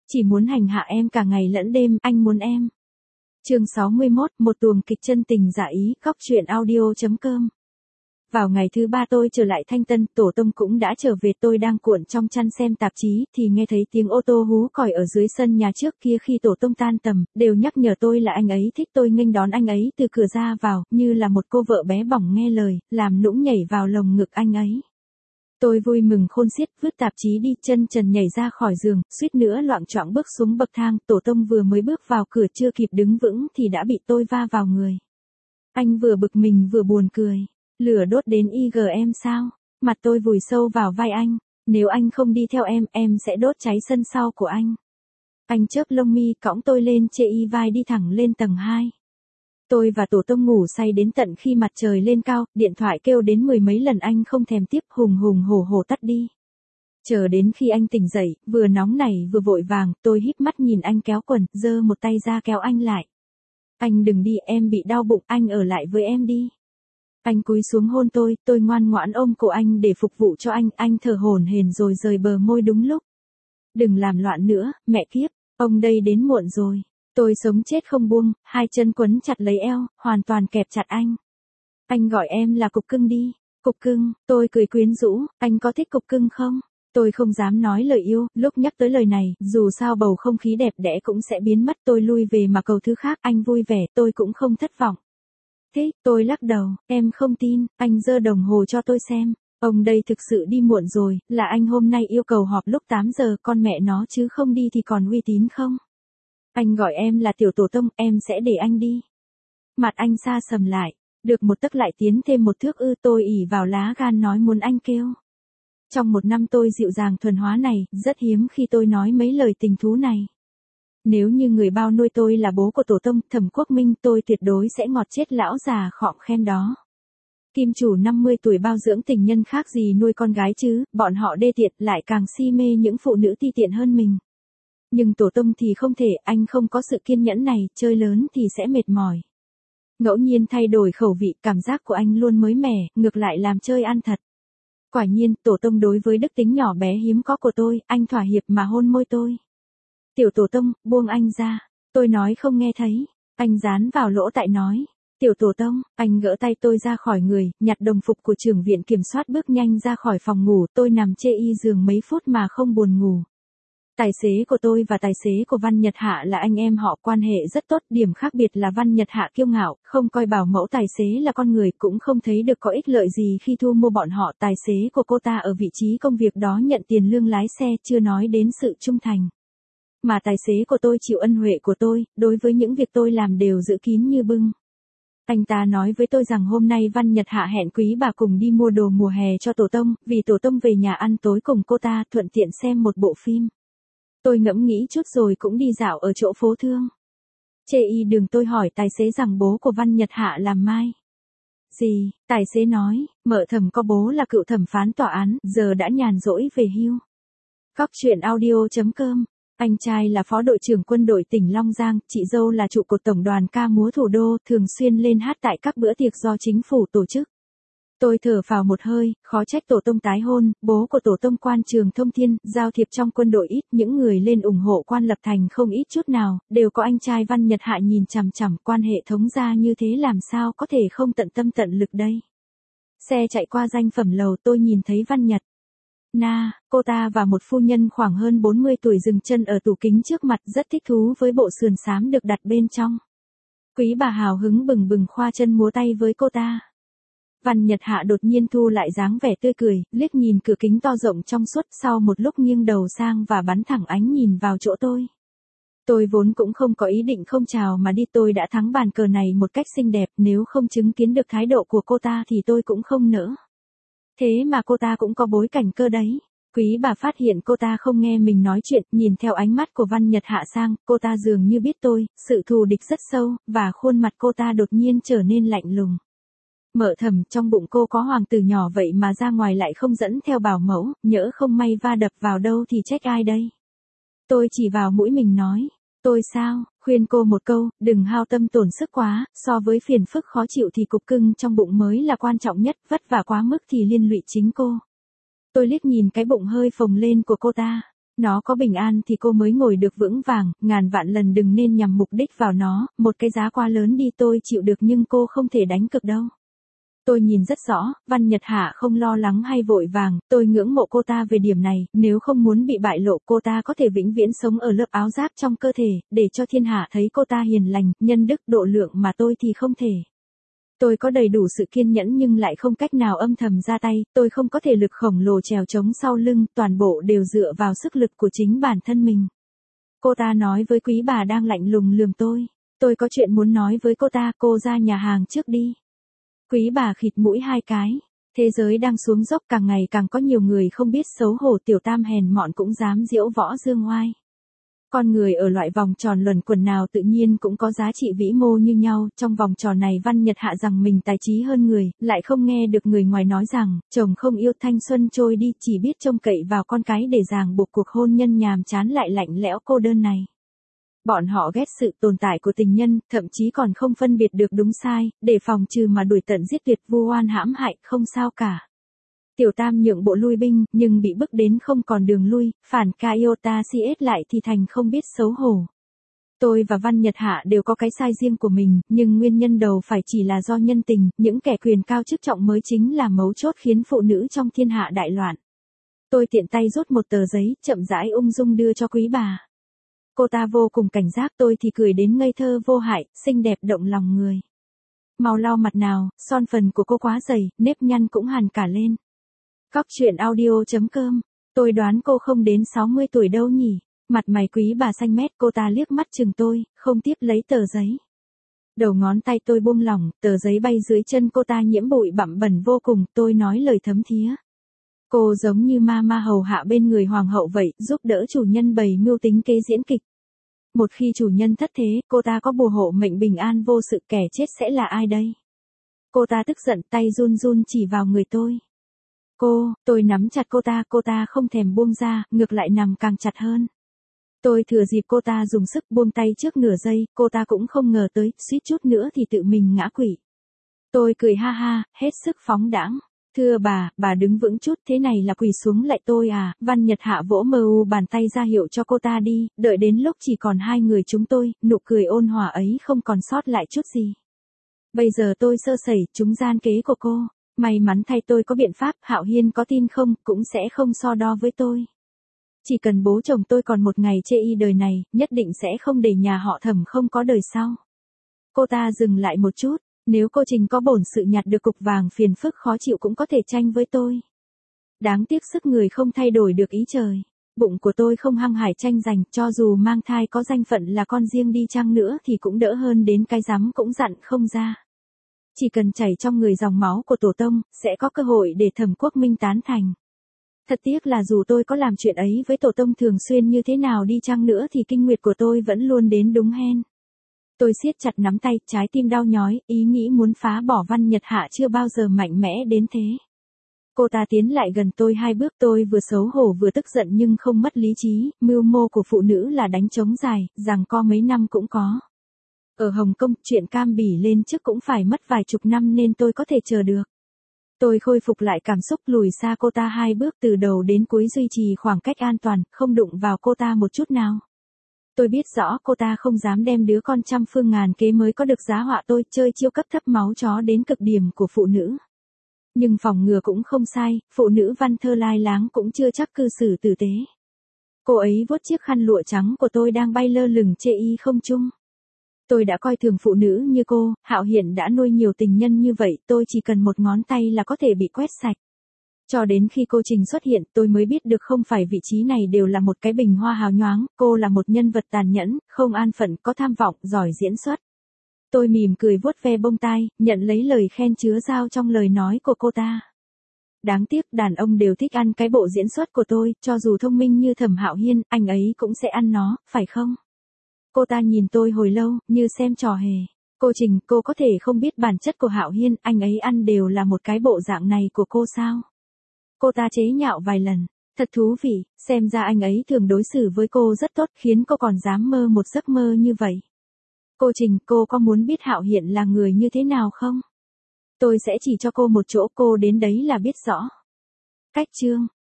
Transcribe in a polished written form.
chỉ muốn hành hạ em cả ngày lẫn đêm, anh muốn em. Chương 61, một tuồng kịch chân tình dạ ý, góc truyện audio.com. Vào ngày thứ 3 tôi trở lại Thanh Tân, Tổ Tông cũng đã trở về, tôi đang cuộn trong chăn xem tạp chí thì nghe thấy tiếng ô tô hú còi ở dưới sân nhà trước kia. Khi Tổ Tông tan tầm, đều nhắc nhở tôi là anh ấy thích tôi, nghênh đón anh ấy từ cửa ra vào, như là một cô vợ bé bỏng nghe lời, làm nũng nhảy vào lồng ngực anh ấy. Tôi vui mừng khôn xiết, vứt tạp chí đi, chân trần nhảy ra khỏi giường, suýt nữa loạng choạng bước xuống bậc thang. Tổ Tông vừa mới bước vào cửa, chưa kịp đứng vững thì đã bị tôi va vào người. Anh vừa bực mình vừa buồn cười. Lửa đốt đến IGM sao? Mặt tôi vùi sâu vào vai anh. Nếu anh không đi theo em sẽ đốt cháy sân sau của anh. Anh chớp lông mi, cõng tôi lên chê y vai đi thẳng lên tầng 2. Tôi và Tổ Tông ngủ say đến tận khi mặt trời lên cao, điện thoại kêu đến 10 mấy lần anh không thèm tiếp, hùng hổ hổ tắt đi. Chờ đến khi anh tỉnh dậy, vừa nóng nảy vừa vội vàng, tôi híp mắt nhìn anh kéo quần, giơ một tay ra kéo anh lại. Anh đừng đi, em bị đau bụng, anh ở lại với em đi. Anh cúi xuống hôn tôi ngoan ngoãn ôm cổ anh để phục vụ cho anh thở hổn hển rồi rời bờ môi đúng lúc. Đừng làm loạn nữa, mẹ kiếp, ông đây đến muộn rồi. Tôi sống chết không buông, hai chân quấn chặt lấy eo, hoàn toàn kẹp chặt anh. Anh gọi em là cục cưng đi. Cục cưng, tôi cười quyến rũ, anh có thích cục cưng không? Tôi không dám nói lời yêu, lúc nhắc tới lời này, dù sao bầu không khí đẹp đẽ cũng sẽ biến mất. Tôi lui về mà cầu thứ khác, anh vui vẻ, tôi cũng không thất vọng. Thế, tôi lắc đầu, em không tin, anh giơ đồng hồ cho tôi xem. Ông đây thực sự đi muộn rồi, là anh hôm nay yêu cầu họp lúc 8 giờ, con mẹ nó chứ không đi thì còn uy tín không? Anh gọi em là tiểu Tổ Tông, em sẽ để anh đi. Mặt anh xa sầm lại, được một tấc lại tiến thêm một thước ư, tôi ỉ vào lá gan nói muốn anh kêu. Trong một năm tôi dịu dàng thuần hóa này, rất hiếm khi tôi nói mấy lời tình thú này. Nếu như người bao nuôi tôi là bố của Tổ Tông, Thẩm Quốc Minh, tôi tuyệt đối sẽ ngọt chết lão già khọm khem đó. Kim chủ 50 tuổi bao dưỡng tình nhân khác gì nuôi con gái chứ, bọn họ đê tiện lại càng si mê những phụ nữ ti tiện hơn mình. Nhưng Tổ Tông thì không thể, anh không có sự kiên nhẫn này, chơi lớn thì sẽ mệt mỏi. Ngẫu nhiên thay đổi khẩu vị, cảm giác của anh luôn mới mẻ, ngược lại làm chơi ăn thật. Quả nhiên, Tổ Tông đối với đức tính nhỏ bé hiếm có của tôi, anh thỏa hiệp mà hôn môi tôi. Tiểu Tổ Tông, buông anh ra. Tôi nói không nghe thấy. Anh dán vào lỗ tai nói. Tiểu Tổ Tông, anh gỡ tay tôi ra khỏi người, nhặt đồng phục của trưởng viện kiểm soát bước nhanh ra khỏi phòng ngủ. Tôi nằm chê y giường mấy phút mà không buồn ngủ. Tài xế của tôi và tài xế của Văn Nhật Hạ là anh em họ, quan hệ rất tốt. Điểm khác biệt là Văn Nhật Hạ kiêu ngạo, không coi bảo mẫu tài xế là con người, cũng không thấy được có ích lợi gì khi thu mua bọn họ. Tài xế của cô ta ở vị trí công việc đó nhận tiền lương lái xe, chưa nói đến sự trung thành. Mà tài xế của tôi chịu ân huệ của tôi, đối với những việc tôi làm đều giữ kín như bưng. Anh ta nói với tôi rằng hôm nay Văn Nhật Hạ hẹn quý bà cùng đi mua đồ mùa hè cho Tổ Tông, vì Tổ Tông về nhà ăn tối cùng cô ta, thuận tiện xem một bộ phim. Tôi ngẫm nghĩ chút rồi cũng đi dạo ở chỗ phố Thương. Chê y đường tôi hỏi tài xế rằng bố của Văn Nhật Hạ là Mai. Gì, tài xế nói, mợ Thẩm có bố là cựu thẩm phán tòa án, giờ đã nhàn rỗi về hưu. Góc truyện audio.com. Anh trai là phó đội trưởng quân đội tỉnh Long Giang, chị dâu là trụ cột tổng đoàn ca múa thủ đô, thường xuyên lên hát tại các bữa tiệc do chính phủ tổ chức. Tôi thở phào một hơi, khó trách Tổ Tông tái hôn, bố của Tổ Tông quan trường thông thiên, giao thiệp trong quân đội ít, những người lên ủng hộ quan lập thành không ít chút nào, đều có anh trai Văn Nhật Hạ nhìn chằm chằm, quan hệ thống gia như thế làm sao có thể không tận tâm tận lực đây. Xe chạy qua danh phẩm lầu, tôi nhìn thấy Văn Nhật cô ta và một phu nhân khoảng hơn 40 tuổi dừng chân ở tủ kính trước mặt, rất thích thú với bộ sườn xám được đặt bên trong. Quý bà hào hứng bừng bừng khoa chân múa tay với cô ta. Văn Nhật Hạ đột nhiên thu lại dáng vẻ tươi cười, liếc nhìn cửa kính to rộng trong suốt, sau một lúc nghiêng đầu sang và bắn thẳng ánh nhìn vào chỗ tôi. Tôi vốn cũng không có ý định không chào mà đi, tôi đã thắng bàn cờ này một cách xinh đẹp, nếu không chứng kiến được thái độ của cô ta thì tôi cũng không nỡ. Thế mà cô ta cũng có bối cảnh cơ đấy. Quý bà phát hiện cô ta không nghe mình nói chuyện, nhìn theo ánh mắt của Văn Nhật Hạ sang, cô ta dường như biết tôi, sự thù địch rất sâu, và khuôn mặt cô ta đột nhiên trở nên lạnh lùng. Mợ Thẩm, trong bụng cô có hoàng tử nhỏ vậy mà ra ngoài lại không dẫn theo bảo mẫu, nhỡ không may va đập vào đâu thì trách ai đây? Tôi chỉ vào mũi mình nói, tôi sao, khuyên cô một câu, đừng hao tâm tổn sức quá, so với phiền phức khó chịu thì cục cưng trong bụng mới là quan trọng nhất, vất vả quá mức thì liên lụy chính cô. Tôi liếc nhìn cái bụng hơi phồng lên của cô ta. Nó có bình an thì cô mới ngồi được vững vàng, ngàn vạn lần đừng nên nhằm mục đích vào nó, một cái giá quá lớn đi tôi chịu được nhưng cô không thể đánh cược đâu. Tôi nhìn rất rõ, Văn Nhật Hạ không lo lắng hay vội vàng, tôi ngưỡng mộ cô ta về điểm này, nếu không muốn bị bại lộ cô ta có thể vĩnh viễn sống ở lớp áo giáp trong cơ thể, để cho thiên hạ thấy cô ta hiền lành, nhân đức độ lượng mà tôi thì không thể. Tôi có đầy đủ sự kiên nhẫn nhưng lại không cách nào âm thầm ra tay, tôi không có thể lực khổng lồ trèo trống sau lưng, toàn bộ đều dựa vào sức lực của chính bản thân mình. Cô ta nói với quý bà đang lạnh lùng lườm tôi có chuyện muốn nói với cô ta, cô ra nhà hàng trước đi. Quý bà khịt mũi hai cái. Thế giới đang xuống dốc, càng ngày càng có nhiều người không biết xấu hổ, tiểu tam hèn mọn cũng dám diễu võ dương oai. Con người ở loại vòng tròn luẩn quẩn nào tự nhiên cũng có giá trị vĩ mô như nhau, trong vòng tròn này Văn Nhật Hạ rằng mình tài trí hơn người, lại không nghe được người ngoài nói rằng, chồng không yêu thanh xuân trôi đi, chỉ biết trông cậy vào con cái để ràng buộc cuộc hôn nhân nhàm chán lại lạnh lẽo cô đơn này. Bọn họ ghét sự tồn tại của tình nhân, thậm chí còn không phân biệt được đúng sai, để phòng trừ mà đuổi tận giết tuyệt, vu oan hãm hại, không sao cả. Tiểu tam nhượng bộ lui binh, nhưng bị bức đến không còn đường lui, phản ca iota cs lại thì thành không biết xấu hổ. Tôi và Văn Nhật Hạ đều có cái sai riêng của mình, nhưng nguyên nhân đầu phải chỉ là do nhân tình, những kẻ quyền cao chức trọng mới chính là mấu chốt khiến phụ nữ trong thiên hạ đại loạn. Tôi tiện tay rút một tờ giấy, chậm rãi ung dung đưa cho quý bà. Cô ta vô cùng cảnh giác, tôi thì cười đến ngây thơ vô hại, xinh đẹp động lòng người. Mau lau mặt nào, son phần của cô quá dày, nếp nhăn cũng hằn cả lên. Góc truyện audio.com. Tôi đoán cô không đến 60 tuổi đâu nhỉ. Mặt mày quý bà xanh mét, cô ta liếc mắt chừng tôi, không tiếp lấy tờ giấy. Đầu ngón tay tôi buông lỏng, tờ giấy bay dưới chân cô ta nhiễm bụi bặm bẩn vô cùng, tôi nói lời thấm thía. Cô giống như ma hầu hạ bên người hoàng hậu vậy, giúp đỡ chủ nhân bày mưu tính kế diễn kịch. Một khi chủ nhân thất thế, cô ta có bùa hộ mệnh bình an vô sự, kẻ chết sẽ là ai đây? Cô ta tức giận, tay run run chỉ vào người tôi. Tôi nắm chặt cô ta không thèm buông ra, ngược lại nằm càng chặt hơn. Tôi thừa dịp cô ta dùng sức buông tay trước nửa giây, cô ta cũng không ngờ tới, suýt chút nữa thì tự mình ngã quỵ. Tôi cười ha ha, hết sức phóng đãng. Thưa bà đứng vững chút, thế này là quỳ xuống lại tôi à? Văn Nhật Hạ vỗ mờ bàn tay ra hiệu cho cô ta đi, đợi đến lúc chỉ còn hai người chúng tôi, nụ cười ôn hòa ấy không còn sót lại chút gì. Bây giờ tôi sơ sẩy, trúng gian kế của cô. May mắn thay tôi có biện pháp, Hạo Hiên có tin không, cũng sẽ không so đo với tôi. Chỉ cần bố chồng tôi còn một ngày chê y đời này, nhất định sẽ không để nhà họ Thẩm không có đời sau. Cô ta dừng lại một chút, nếu cô Trình có bổn sự nhặt được cục vàng phiền phức khó chịu cũng có thể tranh với tôi. Đáng tiếc sức người không thay đổi được ý trời. Bụng của tôi không hăng hải tranh giành, cho dù mang thai có danh phận là con riêng đi chăng nữa thì cũng đỡ hơn đến cái rắm cũng dặn không ra. Chỉ cần chảy trong người dòng máu của tổ tông, sẽ có cơ hội để Thẩm Quốc Minh tán thành. Thật tiếc là dù tôi có làm chuyện ấy với tổ tông thường xuyên như thế nào đi chăng nữa thì kinh nguyệt của tôi vẫn luôn đến đúng hen. Tôi siết chặt nắm tay, trái tim đau nhói, ý nghĩ muốn phá bỏ Văn Nhật Hạ chưa bao giờ mạnh mẽ đến thế. Cô ta tiến lại gần tôi hai bước, tôi vừa xấu hổ vừa tức giận nhưng không mất lý trí, mưu mô của phụ nữ là đánh trống dài, giằng co mấy năm cũng có. Ở Hồng Kông, chuyện cam bỉ lên chức cũng phải mất vài chục năm nên tôi có thể chờ được. Tôi khôi phục lại cảm xúc, lùi xa cô ta hai bước, từ đầu đến cuối duy trì khoảng cách an toàn, không đụng vào cô ta một chút nào. Tôi biết rõ cô ta không dám đem đứa con trăm phương ngàn kế mới có được giá họa tôi, chơi chiêu cấp thấp máu chó đến cực điểm của phụ nữ. Nhưng phòng ngừa cũng không sai, phụ nữ văn thơ lai láng cũng chưa chắc cư xử tử tế. Cô ấy vuốt chiếc khăn lụa trắng của tôi đang bay lơ lửng chê y không trung. Tôi đã coi thường phụ nữ như cô, Hạo Hiển đã nuôi nhiều tình nhân như vậy, tôi chỉ cần một ngón tay là có thể bị quét sạch. Cho đến khi cô Trình xuất hiện, tôi mới biết được không phải vị trí này đều là một cái bình hoa hào nhoáng, cô là một nhân vật tàn nhẫn, không an phận, có tham vọng, giỏi diễn xuất. Tôi mỉm cười vuốt ve bông tai, nhận lấy lời khen chứa dao trong lời nói của cô ta. Đáng tiếc, đàn ông đều thích ăn cái bộ diễn xuất của tôi, cho dù thông minh như Thẩm Hạo Hiên, anh ấy cũng sẽ ăn nó, phải không? Cô ta nhìn tôi hồi lâu, như xem trò hề. Cô Trình, cô có thể không biết bản chất của Hạo Hiên, anh ấy ăn đều là một cái bộ dạng này của cô sao? Cô ta chế nhạo vài lần. Thật thú vị, xem ra anh ấy thường đối xử với cô rất tốt, khiến cô còn dám mơ một giấc mơ như vậy. Cô Trình, cô có muốn biết Hạo Hiển là người như thế nào không? Tôi sẽ chỉ cho cô một chỗ, cô đến đấy là biết rõ. Cách chương